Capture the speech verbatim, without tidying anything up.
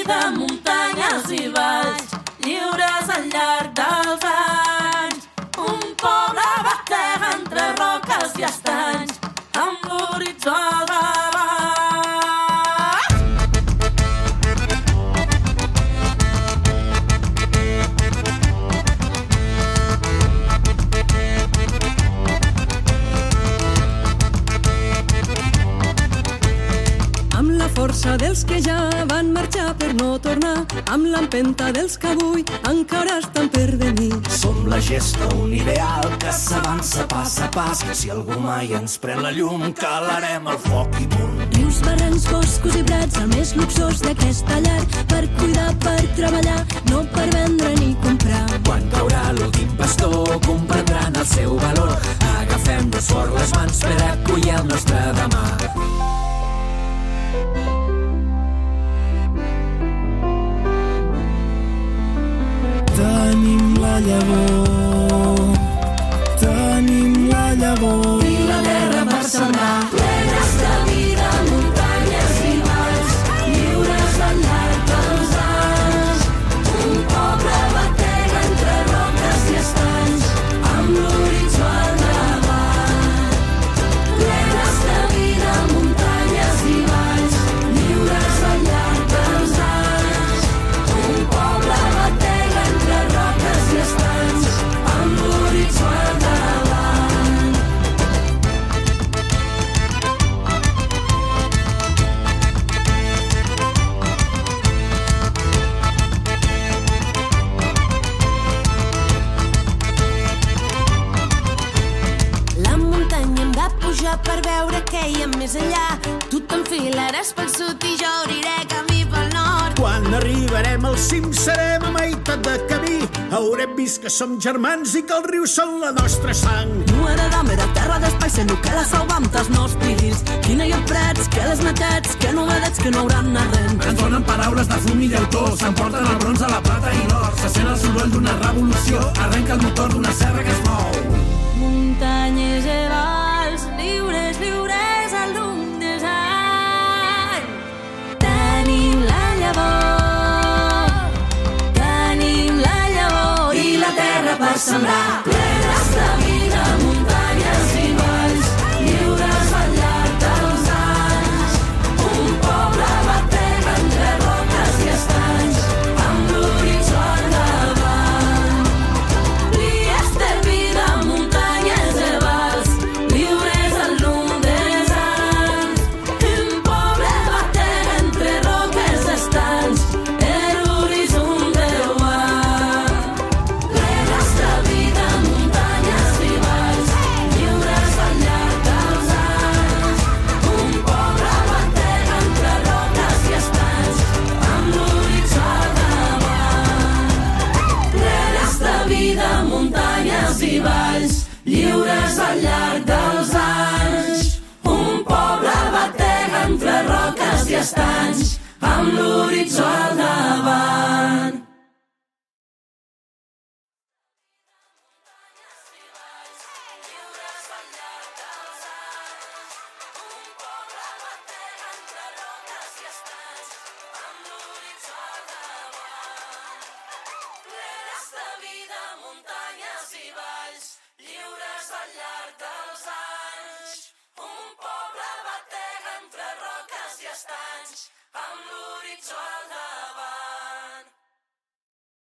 vida, muntanyes i valls, lliures al llarg dels anys. Un poble batega entre roques i estanys, amb l'horitzó al davant. Amb la força dels que ja van marxar per no tornar, amb l'empenta dels que avui encara estan per venir. Som la gesta, un ideal que s'avança pas a pas. Si algú mai ens pren la llum, calarem el foc i punt. Rius, barrancs, boscos i prats, el més luxós d'aquesta llar, per cuidar, per treballar, no per vendre ni comprar. Quan caurà l'últim pastor, comprendran el seu valor. Agafem-nos fort les mans per acollir el nostre demà. Tenim la llavor, tenim la llavor. I la terra per sembrar, plenes de vida, muntanyes i valls, lliures al llarg dels anys. Un poble batega entre roques i estanys, amb l'horitzó al davant. Plenes de vida, muntanyes i valls, lliures al llarg dels anys. Un poble batega entre roques i estanys, amb l'horitzó al davant. La muntanya hem de pujar per veure què hi ha més enllà. Tu t'enfilaràs pel sud i jo obriré camí pel nord. Quan arribarem al cim serem a meitat de camí. Haurem vist que som germans i que els rius són la nostra sang. No heredam era terra d'espai, sent que la salvam dels nostres fills. Quina hi ha prats, que les matats, que novedats que no hauran arrent. Ens donen paraules de fum i llautó, s'emporten el bronze, la plata i l'or. Se sent el soroll d'una revolució, arrenca el motor d'una serra que es mou. Muntanyes i valls, lliures, lliures al llum dels anys. Tenim la llavor, tenim la llavor I la terra per sembrar, plenes de vida, muntanyes i valls, lliures al llarg dels anys. Un poble batega entre roques i estanys, amb l'horitzó al davant. Dies de vida, muntanyes i valls, lliures al llum dels anys. Un poble batega entre roques i estanys, l'horitzó del mar. Plenes de vida, muntanyes i valls, lliures al llarg dels anys. Un poble batega entre roques i estanys, amb l'horitzó al davant. Plenes de vida, muntanyes i valls, lliures al llarg dels anys. Un poble batega entre roques i estanys, amb l'horitzó al davant. Plenes de vida, muntanyes i valls, lliures al llarg dels anys. Un poble batega entre roques i estanys, amb l'horitzó al